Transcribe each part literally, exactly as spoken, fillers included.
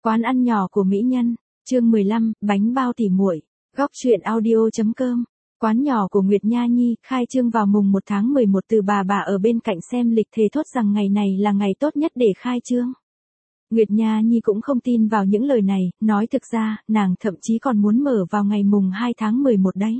Quán ăn nhỏ của mỹ nhân, chương mười lăm, bánh bao tỉ muội, góc truyện audio.com. Quán nhỏ của Nguyệt Nha Nhi, khai trương vào mùng một tháng mười một từ bà bà ở bên cạnh xem lịch thề thốt rằng ngày này là ngày tốt nhất để khai trương. Nguyệt Nha Nhi cũng không tin vào những lời này, nói thực ra, nàng thậm chí còn muốn mở vào ngày mùng hai tháng mười một đấy.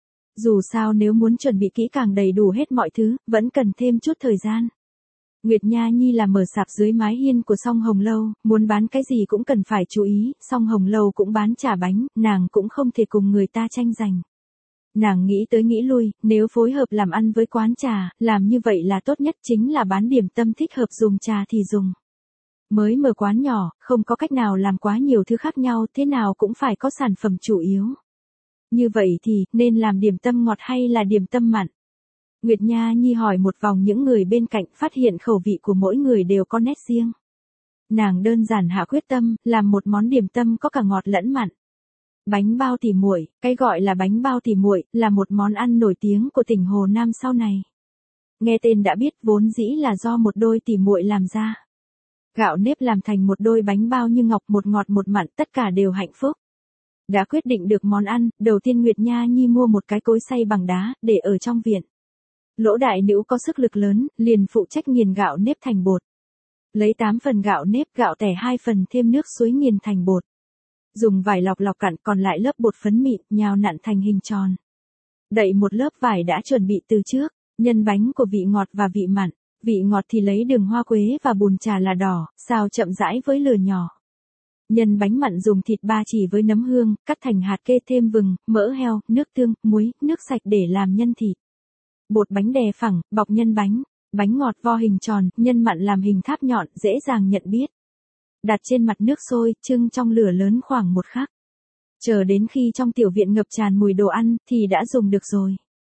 Dù sao nếu muốn chuẩn bị kỹ càng đầy đủ hết mọi thứ, vẫn cần thêm chút thời gian. Nguyệt Nha Nhi là mở sạp dưới mái hiên của Song Hồng Lâu, muốn bán cái gì cũng cần phải chú ý, Song Hồng Lâu cũng bán chả bánh, nàng cũng không thể cùng người ta tranh giành. Nàng nghĩ tới nghĩ lui, nếu phối hợp làm ăn với quán trà, làm như vậy là tốt nhất, chính là bán điểm tâm thích hợp dùng trà thì dùng. Mới mở quán nhỏ, không có cách nào làm quá nhiều thứ khác nhau, thế nào cũng phải có sản phẩm chủ yếu. Như vậy thì, nên làm điểm tâm ngọt hay là điểm tâm mặn? Nguyệt Nha Nhi hỏi một vòng những người bên cạnh, phát hiện khẩu vị của mỗi người đều có nét riêng. Nàng đơn giản hạ quyết tâm, làm một món điểm tâm có cả ngọt lẫn mặn. Bánh bao tỉ muội, cái gọi là bánh bao tỉ muội, là một món ăn nổi tiếng của tỉnh Hồ Nam sau này. Nghe tên đã biết vốn dĩ là do một đôi tỉ muội làm ra. Gạo nếp làm thành một đôi bánh bao như ngọc, một ngọt một mặn, tất cả đều hạnh phúc. Đã quyết định được món ăn, đầu tiên Nguyệt Nha Nhi mua một cái cối xay bằng đá, để ở trong viện. Lỗ đại nữ có sức lực lớn, liền phụ trách nghiền gạo nếp thành bột. Lấy tám phần gạo nếp, gạo tẻ hai phần thêm nước suối nghiền thành bột. Dùng vải lọc lọc cặn, còn lại lớp bột phấn mịn, nhào nặn thành hình tròn. Đậy một lớp vải đã chuẩn bị từ trước, nhân bánh của vị ngọt và vị mặn. Vị ngọt thì lấy đường hoa quế và bùn trà là đỏ, xào chậm rãi với lửa nhỏ. Nhân bánh mặn dùng thịt ba chỉ với nấm hương, cắt thành hạt kê thêm vừng, mỡ heo, nước tương, muối, nước sạch để làm nhân thịt. Bột bánh đè phẳng, bọc nhân bánh. Bánh ngọt vo hình tròn, nhân mặn làm hình tháp nhọn, dễ dàng nhận biết. Đặt trên mặt nước sôi, trưng trong lửa lớn khoảng một khắc. Chờ đến khi trong tiểu viện ngập tràn mùi đồ ăn, thì đã dùng được rồi.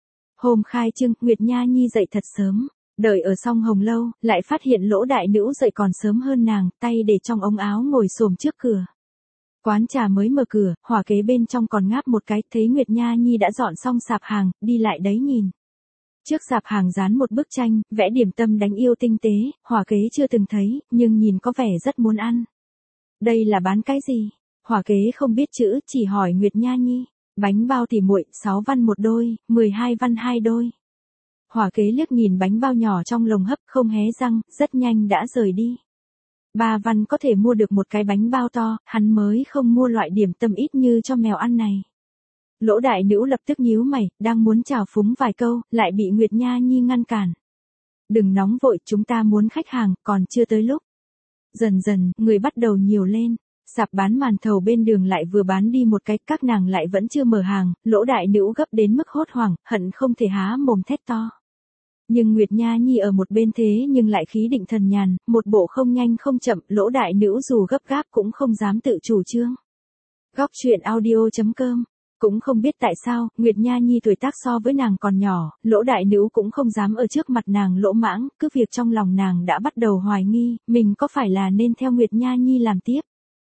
Hôm khai trương, Nguyệt Nha Nhi dậy thật sớm. Đợi ở Song Hồng Lâu, lại phát hiện Lỗ đại nữ dậy còn sớm hơn nàng, tay để trong ống áo ngồi xổm trước cửa. Quán trà mới mở cửa, hỏa kế bên trong còn ngáp một cái, thấy Nguyệt Nha Nhi đã dọn xong sạp hàng, đi lại đấy nhìn. Trước sạp hàng dán một bức tranh, vẽ điểm tâm đánh yêu tinh tế, hỏa kế chưa từng thấy, nhưng nhìn có vẻ rất muốn ăn. Đây là bán cái gì? Hỏa kế không biết chữ, chỉ hỏi Nguyệt Nha Nhi. Bánh bao tỉ muội, sáu văn một đôi, mười hai văn hai đôi. Hỏa kế liếc nhìn bánh bao nhỏ trong lồng hấp, không hé răng, rất nhanh đã rời đi. Ba văn có thể mua được một cái bánh bao to, hắn mới không mua loại điểm tâm ít như cho mèo ăn này. Lỗ đại nữ lập tức nhíu mày, đang muốn chào phúng vài câu, lại bị Nguyệt Nha Nhi ngăn cản. Đừng nóng vội, chúng ta muốn khách hàng, còn chưa tới lúc. Dần dần, người bắt đầu nhiều lên. Sạp bán màn thầu bên đường lại vừa bán đi một cái, các nàng lại vẫn chưa mở hàng, lỗ đại nữ gấp đến mức hốt hoảng, hận không thể há mồm thét to. Nhưng Nguyệt Nha Nhi ở một bên thế nhưng lại khí định thần nhàn, một bộ không nhanh không chậm, lỗ đại nữ dù gấp gáp cũng không dám tự chủ trương. Góc truyện audio.com. Cũng không biết tại sao, Nguyệt Nha Nhi tuổi tác so với nàng còn nhỏ, lỗ đại nữ cũng không dám ở trước mặt nàng lỗ mãng, cứ việc trong lòng nàng đã bắt đầu hoài nghi, mình có phải là nên theo Nguyệt Nha Nhi làm tiếp.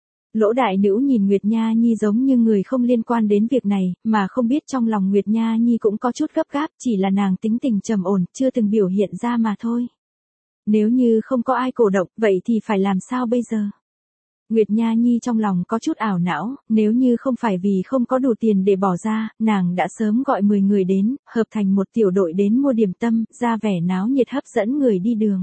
Lỗ đại nữ nhìn Nguyệt Nha Nhi giống như người không liên quan đến việc này, mà không biết trong lòng Nguyệt Nha Nhi cũng có chút gấp gáp, chỉ là nàng tính tình trầm ổn, chưa từng biểu hiện ra mà thôi. Nếu như không có ai cổ động, vậy thì phải làm sao bây giờ? Nguyệt Nha Nhi trong lòng có chút ảo não, nếu như không phải vì không có đủ tiền để bỏ ra, nàng đã sớm gọi mười người đến, hợp thành một tiểu đội đến mua điểm tâm, ra vẻ náo nhiệt hấp dẫn người đi đường.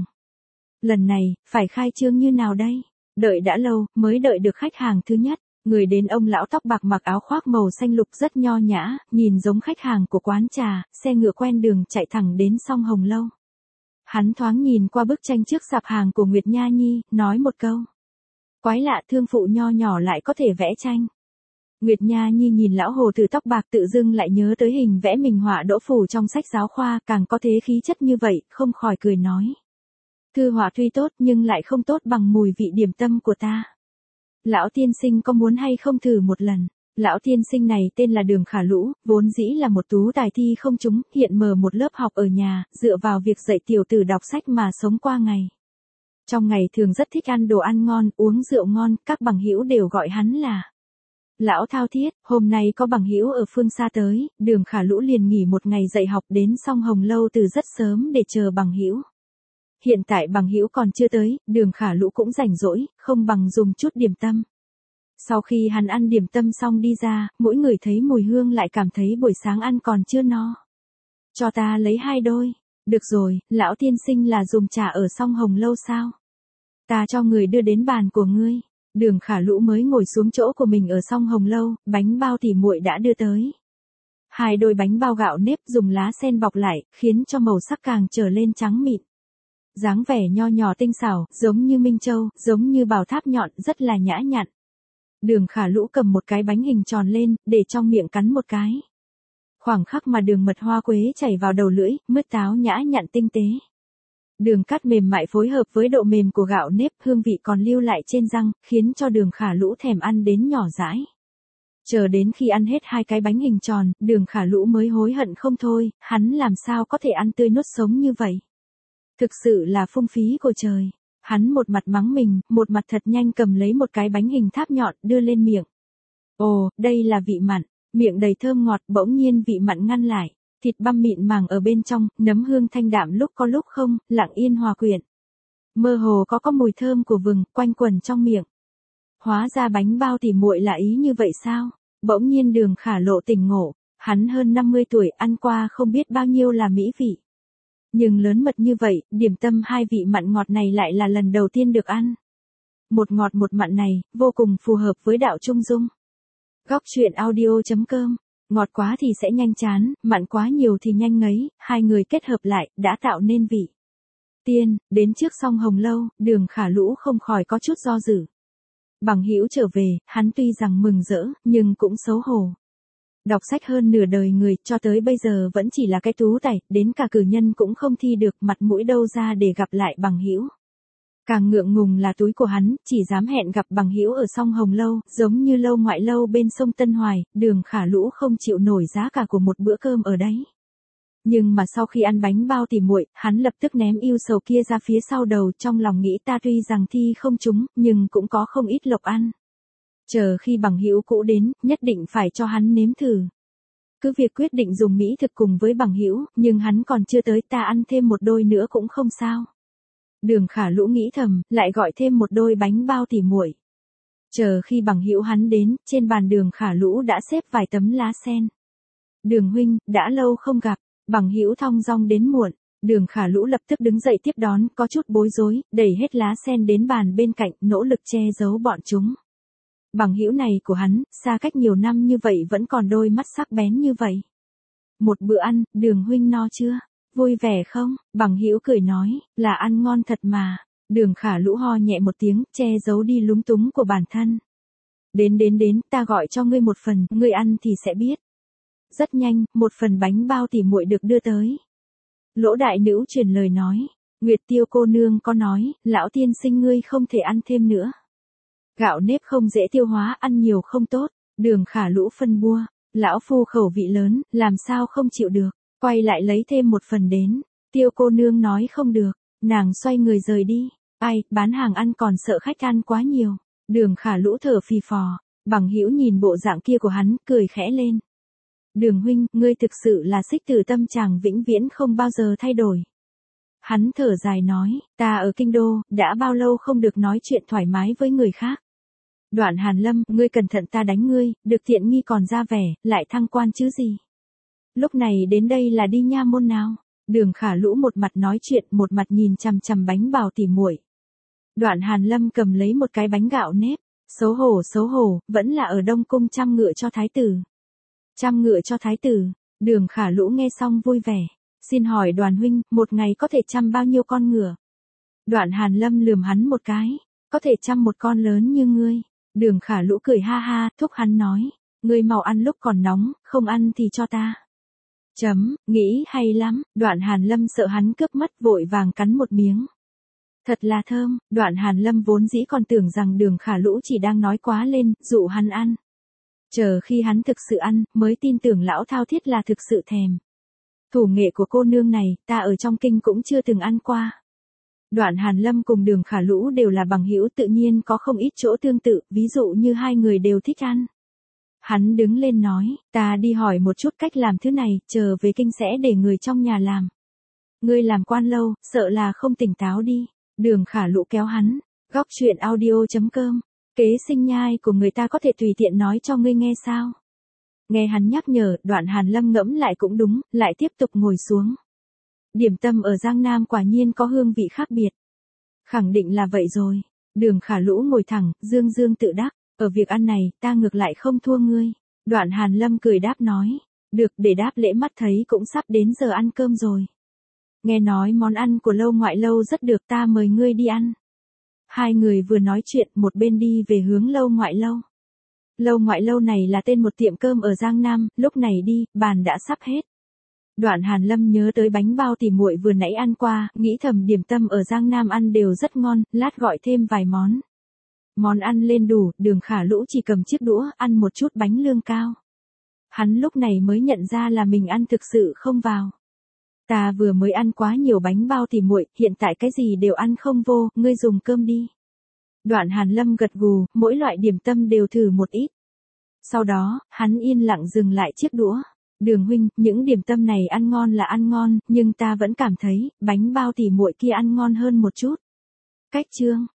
Lần này, phải khai trương như nào đây? Đợi đã lâu, mới đợi được khách hàng thứ nhất. Người đến ông lão tóc bạc mặc áo khoác màu xanh lục rất nho nhã, nhìn giống khách hàng của quán trà, xe ngựa quen đường chạy thẳng đến Song Hồng Lâu. Hắn thoáng nhìn qua bức tranh trước sạp hàng của Nguyệt Nha Nhi, nói một câu. Quái lạ, thương phụ nho nhỏ lại có thể vẽ tranh. Nguyệt Nha Nhi nhìn lão hồ từ tóc bạc tự dưng lại nhớ tới hình vẽ mình họa đỗ phủ trong sách giáo khoa, càng có thế khí chất như vậy, không khỏi cười nói. Thư họa tuy tốt nhưng lại không tốt bằng mùi vị điểm tâm của ta. Lão tiên sinh có muốn hay không thử một lần? Lão tiên sinh này tên là Đường Khả Lũ, vốn dĩ là một tú tài thi không trúng, hiện mở một lớp học ở nhà, dựa vào việc dạy tiểu tử đọc sách mà sống qua ngày. Trong ngày thường rất thích ăn đồ ăn ngon, uống rượu ngon, các bằng hữu đều gọi hắn là Lão Thao Thiết. Hôm nay có bằng hữu ở phương xa tới, Đường Khả Lũ liền nghỉ một ngày dạy học đến Song Hồng Lâu từ rất sớm để chờ bằng hữu. Hiện tại bằng hữu còn chưa tới, Đường Khả Lũ cũng rảnh rỗi, không bằng dùng chút điểm tâm. Sau khi hắn ăn điểm tâm xong đi ra, mỗi người thấy mùi hương lại cảm thấy buổi sáng ăn còn chưa no. Cho ta lấy hai đôi. Được rồi, lão tiên sinh là dùng trà ở song Hồng lâu sao? Ta cho người đưa đến bàn của ngươi. Đường Khả Lũ mới ngồi xuống chỗ của mình ở song Hồng lâu, bánh bao tỉ muội đã đưa tới. Hai đôi bánh bao gạo nếp dùng lá sen bọc lại, khiến cho màu sắc càng trở lên trắng mịn. Dáng vẻ nho nhỏ tinh xảo, giống như Minh Châu, giống như bảo tháp nhọn, rất là nhã nhặn. Đường Khả Lũ cầm một cái bánh hình tròn lên, để trong miệng cắn một cái. Khoảng khắc mà đường mật hoa quế chảy vào đầu lưỡi, mứt táo nhã nhặn tinh tế. Đường cát mềm mại phối hợp với độ mềm của gạo nếp, hương vị còn lưu lại trên răng, khiến cho Đường Khả Lũ thèm ăn đến nhỏ dãi. Chờ đến khi ăn hết hai cái bánh hình tròn, Đường Khả Lũ mới hối hận không thôi, hắn làm sao có thể ăn tươi nuốt sống như vậy. Thực sự là phung phí của trời. Hắn một mặt mắng mình, một mặt thật nhanh cầm lấy một cái bánh hình tháp nhọn đưa lên miệng. Ồ, đây là vị mặn, miệng đầy thơm ngọt, bỗng nhiên vị mặn ngăn lại. Thịt băm mịn màng ở bên trong, nấm hương thanh đạm lúc có lúc không, lặng yên hòa quyện. Mơ hồ có có mùi thơm của vừng, quanh quẩn trong miệng. Hóa ra bánh bao tỉ muội là ý như vậy sao? Bỗng nhiên Đường Khả Lộ tỉnh ngộ, hắn hơn năm mươi tuổi, ăn qua không biết bao nhiêu là mỹ vị. Nhưng lớn mật như vậy, điểm tâm hai vị mặn ngọt này lại là lần đầu tiên được ăn. Một ngọt một mặn này, vô cùng phù hợp với đạo trung dung. Góc truyện audio chấm com. Ngọt quá thì sẽ nhanh chán, mặn quá nhiều thì nhanh ngấy, hai người kết hợp lại, đã tạo nên vị. Tiên, đến trước song Hồng lâu, Đường Khả Lũ không khỏi có chút do dự. Bằng hữu trở về, hắn tuy rằng mừng rỡ, nhưng cũng xấu hổ. Đọc sách hơn nửa đời người, cho tới bây giờ vẫn chỉ là cái tú tài, đến cả cử nhân cũng không thi được, mặt mũi đâu ra để gặp lại bằng hữu. Càng ngượng ngùng là túi của hắn, chỉ dám hẹn gặp bằng hữu ở song Hồng lâu, giống như lâu ngoại lâu bên sông Tân Hoài, Đường Khả Lũ không chịu nổi giá cả của một bữa cơm ở đấy. Nhưng mà sau khi ăn bánh bao tỉ muội, hắn lập tức ném yêu sầu kia ra phía sau đầu, trong lòng nghĩ ta tuy rằng thi không trúng, nhưng cũng có không ít lộc ăn. Chờ khi bằng hữu cũ đến, nhất định phải cho hắn nếm thử. Cứ việc quyết định dùng mỹ thực cùng với bằng hữu, nhưng hắn còn chưa tới, ta ăn thêm một đôi nữa cũng không sao. Đường Khả Lũ nghĩ thầm, lại gọi thêm một đôi bánh bao tỉ muội. Chờ khi bằng hữu hắn đến, trên bàn Đường Khả Lũ đã xếp vài tấm lá sen. Đường huynh, đã lâu không gặp, bằng hữu thong dong đến muộn. Đường Khả Lũ lập tức đứng dậy tiếp đón, có chút bối rối, đẩy hết lá sen đến bàn bên cạnh, nỗ lực che giấu bọn chúng. Bằng hữu này của hắn, xa cách nhiều năm như vậy vẫn còn đôi mắt sắc bén như vậy. Một bữa ăn, Đường huynh no chưa? Vui vẻ không? Bằng hữu cười nói, là ăn ngon thật mà. Đường Khả Lũ ho nhẹ một tiếng, che giấu đi lúng túng của bản thân. Đến đến đến, ta gọi cho ngươi một phần, ngươi ăn thì sẽ biết. Rất nhanh, một phần bánh bao tỉ muội được đưa tới. Lỗ đại nữ truyền lời nói, Nguyệt Tiêu cô nương có nói, lão tiên sinh ngươi không thể ăn thêm nữa. Gạo nếp không dễ tiêu hóa, ăn nhiều không tốt. Đường Khả Lũ phân bua, lão phu khẩu vị lớn, làm sao không chịu được. Quay lại lấy thêm một phần đến. Tiêu cô nương nói không được, nàng xoay người rời đi. Ai, bán hàng ăn còn sợ khách ăn quá nhiều. Đường Khả Lũ thở phì phò, bằng hữu nhìn bộ dạng kia của hắn, cười khẽ lên. Đường huynh, ngươi thực sự là xích tử tâm chàng vĩnh viễn không bao giờ thay đổi. Hắn thở dài nói, ta ở kinh đô, đã bao lâu không được nói chuyện thoải mái với người khác. Đoạn Hàn Lâm, ngươi cẩn thận ta đánh ngươi, được tiện nghi còn ra vẻ, lại thăng quan chứ gì. Lúc này đến đây là đi nha môn nào? Đường Khả Lũ một mặt nói chuyện, một mặt nhìn chằm chằm bánh bao tỉ muội. Đoạn Hàn Lâm cầm lấy một cái bánh gạo nếp, xấu hổ xấu hổ, vẫn là ở Đông Cung chăm ngựa cho thái tử. Chăm ngựa cho thái tử, Đường Khả Lũ nghe xong vui vẻ. Xin hỏi Đoàn huynh, một ngày có thể chăm bao nhiêu con ngựa? Đoạn Hàn Lâm lườm hắn một cái, có thể chăm một con lớn như ngươi. Đường Khả Lũ cười ha ha, thúc hắn nói, ngươi mau ăn lúc còn nóng, không ăn thì cho ta. Chấm, nghĩ hay lắm, Đoạn Hàn Lâm sợ hắn cướp mất, vội vàng cắn một miếng. Thật là thơm, Đoạn Hàn Lâm vốn dĩ còn tưởng rằng Đường Khả Lũ chỉ đang nói quá lên, dụ hắn ăn. Chờ khi hắn thực sự ăn, mới tin tưởng lão thao thiết là thực sự thèm. Thủ nghệ của cô nương này, ta ở trong kinh cũng chưa từng ăn qua. Đoạn Hàn Lâm cùng Đường Khả Lũ đều là bằng hữu, tự nhiên có không ít chỗ tương tự, ví dụ như hai người đều thích ăn. Hắn đứng lên nói, ta đi hỏi một chút cách làm thứ này, chờ về kinh sẽ để người trong nhà làm. Ngươi làm quan lâu, sợ là không tỉnh táo đi. Đường Khả Lũ kéo hắn. Góc truyện audio chấm com Kế sinh nhai của người ta có thể tùy tiện nói cho ngươi nghe sao? Nghe hắn nhắc nhở, Đoạn Hàn Lâm ngẫm lại cũng đúng, lại tiếp tục ngồi xuống. Điểm tâm ở Giang Nam quả nhiên có hương vị khác biệt. Khẳng định là vậy rồi. Đường Khả Lũ ngồi thẳng, dương dương tự đắc. Ở việc ăn này, ta ngược lại không thua ngươi. Đoạn Hàn Lâm cười đáp nói. Được, để đáp lễ mắt thấy cũng sắp đến giờ ăn cơm rồi. Nghe nói món ăn của Lâu Ngoại Lâu rất được, ta mời ngươi đi ăn. Hai người vừa nói chuyện, một bên đi về hướng Lâu Ngoại Lâu. Lâu Ngoại Lâu này là tên một tiệm cơm ở Giang Nam, lúc này đi, bàn đã sắp hết. Đoạn Hàn Lâm nhớ tới bánh bao tỉ muội vừa nãy ăn qua, nghĩ thầm điểm tâm ở Giang Nam ăn đều rất ngon, lát gọi thêm vài món. Món ăn lên đủ, Đường Khả Lũ chỉ cầm chiếc đũa, ăn một chút bánh lương cao. Hắn lúc này mới nhận ra là mình ăn thực sự không vào. Ta vừa mới ăn quá nhiều bánh bao tỉ muội, hiện tại cái gì đều ăn không vô, ngươi dùng cơm đi. Đoạn Hàn Lâm gật gù, mỗi loại điểm tâm đều thử một ít. Sau đó, hắn yên lặng dừng lại chiếc đũa. Đường huynh, những điểm tâm này ăn ngon là ăn ngon, nhưng ta vẫn cảm thấy, bánh bao tỉ muội kia ăn ngon hơn một chút. Cách chương